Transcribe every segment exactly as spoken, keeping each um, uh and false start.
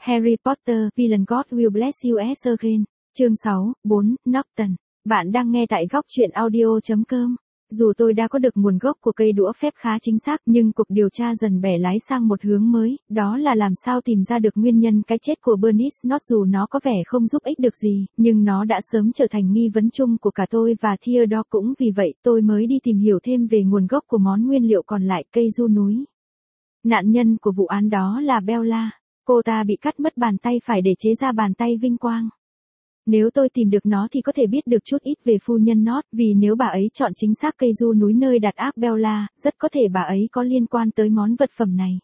Harry Potter, Villain God Will Bless You As Again. Chương sáu, bốn, Norton. Bạn đang nghe tại góc truyện audio chấm com. Dù tôi đã có được nguồn gốc của cây đũa phép khá chính xác, nhưng cuộc điều tra dần bẻ lái sang một hướng mới, đó là làm sao tìm ra được nguyên nhân cái chết của Bernice Knott. Dù nó có vẻ không giúp ích được gì, nhưng nó đã sớm trở thành nghi vấn chung của cả tôi và Theodore. Cũng vì vậy, tôi mới đi tìm hiểu thêm về nguồn gốc của món nguyên liệu còn lại, cây ru núi. Nạn nhân của vụ án đó là Bella. Cô ta bị cắt mất bàn tay phải để chế ra bàn tay vinh quang. Nếu tôi tìm được nó thì có thể biết được chút ít về phu nhân Knott, vì nếu bà ấy chọn chính xác cây ru núi nơi đặt áp Bella, rất có thể bà ấy có liên quan tới món vật phẩm này.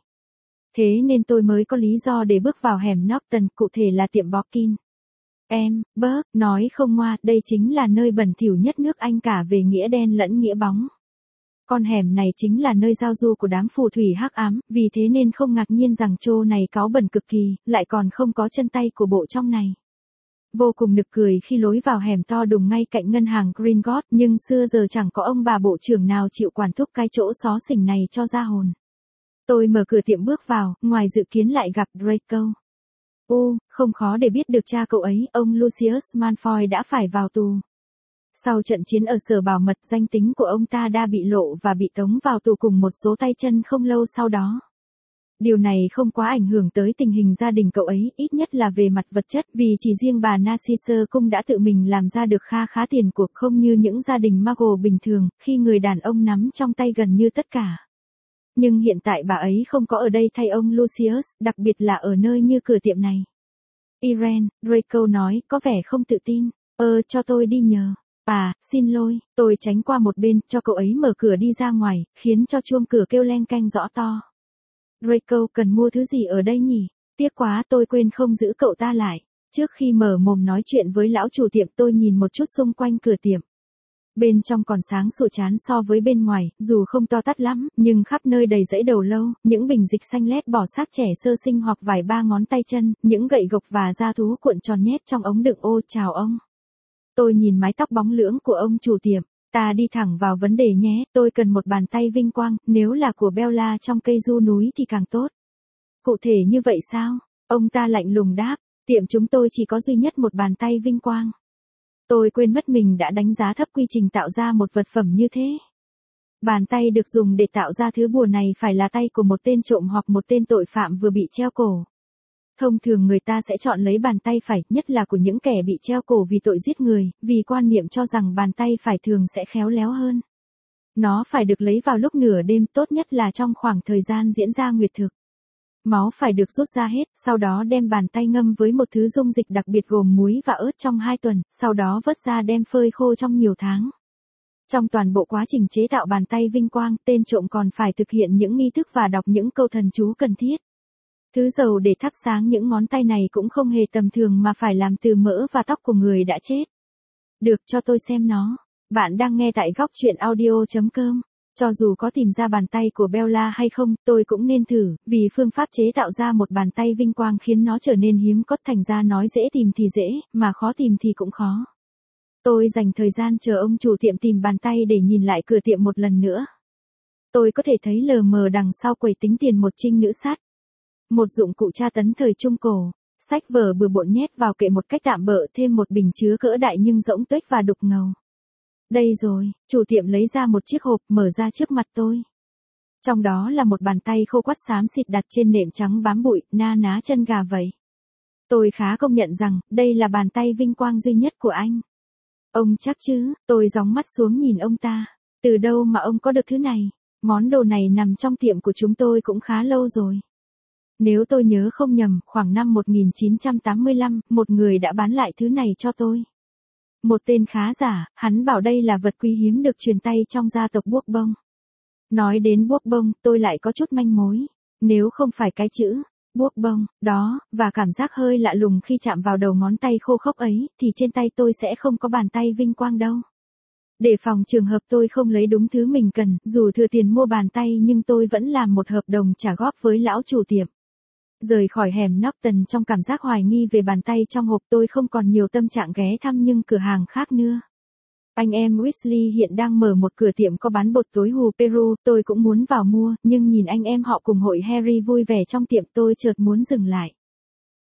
Thế nên tôi mới có lý do để bước vào hẻm Norton, cụ thể là tiệm Borkin. Em, Burke, nói không ngoa, đây chính là nơi bẩn thỉu nhất nước Anh cả về nghĩa đen lẫn nghĩa bóng. Con hẻm này chính là nơi giao du của đám phù thủy hắc ám, vì thế nên không ngạc nhiên rằng chỗ này cáu bẩn cực kỳ, lại còn không có chân tay của bộ trong này. Vô cùng nực cười khi lối vào hẻm to đùng ngay cạnh ngân hàng Gringotts, nhưng xưa giờ chẳng có ông bà bộ trưởng nào chịu quản thúc cái chỗ xó xỉnh này cho ra hồn. Tôi mở cửa tiệm bước vào, ngoài dự kiến lại gặp Draco. Ô, không khó để biết được cha cậu ấy, ông Lucius Malfoy đã phải vào tù. Sau trận chiến ở sở bảo mật, danh tính của ông ta đã bị lộ và bị tống vào tù cùng một số tay chân không lâu sau đó. Điều này không quá ảnh hưởng tới tình hình gia đình cậu ấy, ít nhất là về mặt vật chất, vì chỉ riêng bà Narcissa cũng đã tự mình làm ra được kha khá tiền cuộc, không như những gia đình Muggle bình thường, khi người đàn ông nắm trong tay gần như tất cả. Nhưng hiện tại bà ấy không có ở đây thay ông Lucius, đặc biệt là ở nơi như cửa tiệm này. Irene, Draco nói, có vẻ không tự tin. Ơ, cho tôi đi nhờ. À, xin lỗi, tôi tránh qua một bên, cho cậu ấy mở cửa đi ra ngoài, khiến cho chuông cửa kêu leng keng rõ to. Draco, cần mua thứ gì ở đây nhỉ? Tiếc quá, tôi quên không giữ cậu ta lại. Trước khi mở mồm nói chuyện với lão chủ tiệm, tôi nhìn một chút xung quanh cửa tiệm. Bên trong còn sáng sủa chán so với bên ngoài, dù không to tát lắm, nhưng khắp nơi đầy dãy đầu lâu, những bình dịch xanh lét bỏ xác trẻ sơ sinh hoặc vài ba ngón tay chân, những gậy gộc và da thú cuộn tròn nhét trong ống đựng. Ô, chào ông. Tôi nhìn mái tóc bóng lưỡng của ông chủ tiệm. Ta đi thẳng vào vấn đề nhé, tôi cần một bàn tay vinh quang, nếu là của Bella trong cây ru núi thì càng tốt. Cụ thể như vậy sao? Ông ta lạnh lùng đáp, tiệm chúng tôi chỉ có duy nhất một bàn tay vinh quang. Tôi quên mất mình đã đánh giá thấp quy trình tạo ra một vật phẩm như thế. Bàn tay được dùng để tạo ra thứ bùa này phải là tay của một tên trộm hoặc một tên tội phạm vừa bị treo cổ. Thông thường người ta sẽ chọn lấy bàn tay phải, nhất là của những kẻ bị treo cổ vì tội giết người, vì quan niệm cho rằng bàn tay phải thường sẽ khéo léo hơn. Nó phải được lấy vào lúc nửa đêm, tốt nhất là trong khoảng thời gian diễn ra nguyệt thực. Máu phải được rút ra hết, sau đó đem bàn tay ngâm với một thứ dung dịch đặc biệt gồm muối và ớt trong hai tuần, sau đó vớt ra đem phơi khô trong nhiều tháng. Trong toàn bộ quá trình chế tạo bàn tay vinh quang, tên trộm còn phải thực hiện những nghi thức và đọc những câu thần chú cần thiết. Thứ dầu để thắp sáng những ngón tay này cũng không hề tầm thường mà phải làm từ mỡ và tóc của người đã chết. Được, cho tôi xem nó. Bạn đang nghe tại góc truyện audio chấm com. Cho dù có tìm ra bàn tay của Bella hay không, tôi cũng nên thử, vì phương pháp chế tạo ra một bàn tay vinh quang khiến nó trở nên hiếm có, thành ra nói dễ tìm thì dễ, mà khó tìm thì cũng khó. Tôi dành thời gian chờ ông chủ tiệm tìm bàn tay để nhìn lại cửa tiệm một lần nữa. Tôi có thể thấy lờ mờ đằng sau quầy tính tiền một trinh nữ sắt. Một dụng cụ tra tấn thời Trung Cổ, sách vở bừa bộn nhét vào kệ một cách tạm bợ, thêm một bình chứa cỡ đại nhưng rỗng tuếch và đục ngầu. Đây rồi, chủ tiệm lấy ra một chiếc hộp mở ra trước mặt tôi. Trong đó là một bàn tay khô quắt xám xịt đặt trên nệm trắng bám bụi, na ná chân gà vậy. Tôi khá công nhận rằng, đây là bàn tay vinh quang duy nhất của anh. Ông chắc chứ? Tôi gióng mắt xuống nhìn ông ta. Từ đâu mà ông có được thứ này? Món đồ này nằm trong tiệm của chúng tôi cũng khá lâu rồi. Nếu tôi nhớ không nhầm, khoảng năm một nghìn chín trăm tám mươi lăm, một người đã bán lại thứ này cho tôi. Một tên khá giả, hắn bảo đây là vật quý hiếm được truyền tay trong gia tộc Bourbon. Nói đến Bourbon, tôi lại có chút manh mối. Nếu không phải cái chữ Bourbon đó, và cảm giác hơi lạ lùng khi chạm vào đầu ngón tay khô khốc ấy, thì trên tay tôi sẽ không có bàn tay vinh quang đâu. Để phòng trường hợp tôi không lấy đúng thứ mình cần, dù thừa tiền mua bàn tay nhưng tôi vẫn làm một hợp đồng trả góp với lão chủ tiệm. Rời khỏi hẻm Norton trong cảm giác hoài nghi về bàn tay trong hộp, tôi không còn nhiều tâm trạng ghé thăm những cửa hàng khác nữa. Anh em Weasley hiện đang mở một cửa tiệm có bán bột tối hù Peru, tôi cũng muốn vào mua, nhưng nhìn anh em họ cùng hội Harry vui vẻ trong tiệm tôi chợt muốn dừng lại.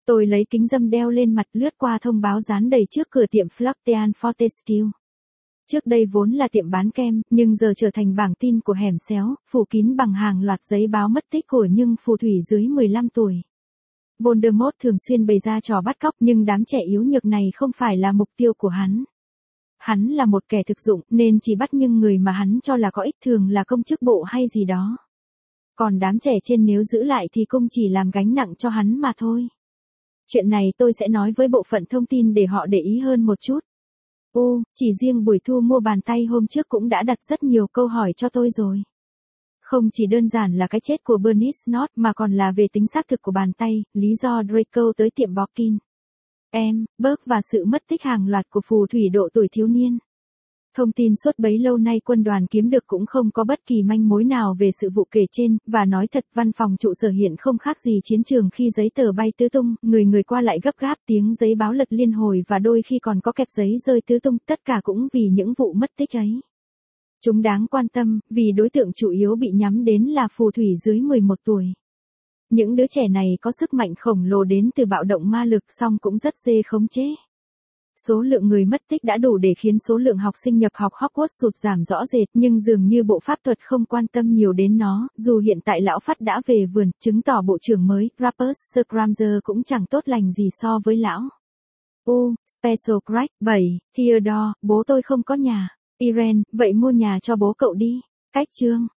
Tôi lấy kính râm đeo lên mặt lướt qua thông báo dán đầy trước cửa tiệm Florian Fortescue. Trước đây vốn là tiệm bán kem, nhưng giờ trở thành bảng tin của hẻm xéo, phủ kín bằng hàng loạt giấy báo mất tích của những phù thủy dưới mười lăm tuổi. Voldemort thường xuyên bày ra trò bắt cóc nhưng đám trẻ yếu nhược này không phải là mục tiêu của hắn. Hắn là một kẻ thực dụng nên chỉ bắt những người mà hắn cho là có ích, thường là công chức bộ hay gì đó. Còn đám trẻ trên nếu giữ lại thì cũng chỉ làm gánh nặng cho hắn mà thôi. Chuyện này tôi sẽ nói với bộ phận thông tin để họ để ý hơn một chút. Ô, chỉ riêng buổi thu mua bàn tay hôm trước cũng đã đặt rất nhiều câu hỏi cho tôi rồi. Không chỉ đơn giản là cái chết của Bernice Snott mà còn là về tính xác thực của bàn tay, lý do Draco tới tiệm Borkin. Em, Burke và sự mất tích hàng loạt của phù thủy độ tuổi thiếu niên. Thông tin suốt bấy lâu nay quân đoàn kiếm được cũng không có bất kỳ manh mối nào về sự vụ kể trên, và nói thật văn phòng trụ sở hiện không khác gì chiến trường khi giấy tờ bay tứ tung, người người qua lại gấp gáp, tiếng giấy báo lật liên hồi và đôi khi còn có kẹp giấy rơi tứ tung, tất cả cũng vì những vụ mất tích ấy. Chúng đáng quan tâm, vì đối tượng chủ yếu bị nhắm đến là phù thủy dưới mười một tuổi. Những đứa trẻ này có sức mạnh khổng lồ đến từ bạo động ma lực, song cũng rất dễ khống chế. Số lượng người mất tích đã đủ để khiến số lượng học sinh nhập học Hogwarts sụt giảm rõ rệt, nhưng dường như bộ pháp thuật không quan tâm nhiều đến nó, dù hiện tại lão Phát đã về vườn, chứng tỏ bộ trưởng mới, Rumpus Scamander cũng chẳng tốt lành gì so với lão. U, Special Crack, bảy, Theodore, bố tôi không có nhà. Irene, vậy mua nhà cho bố cậu đi. Cách chương.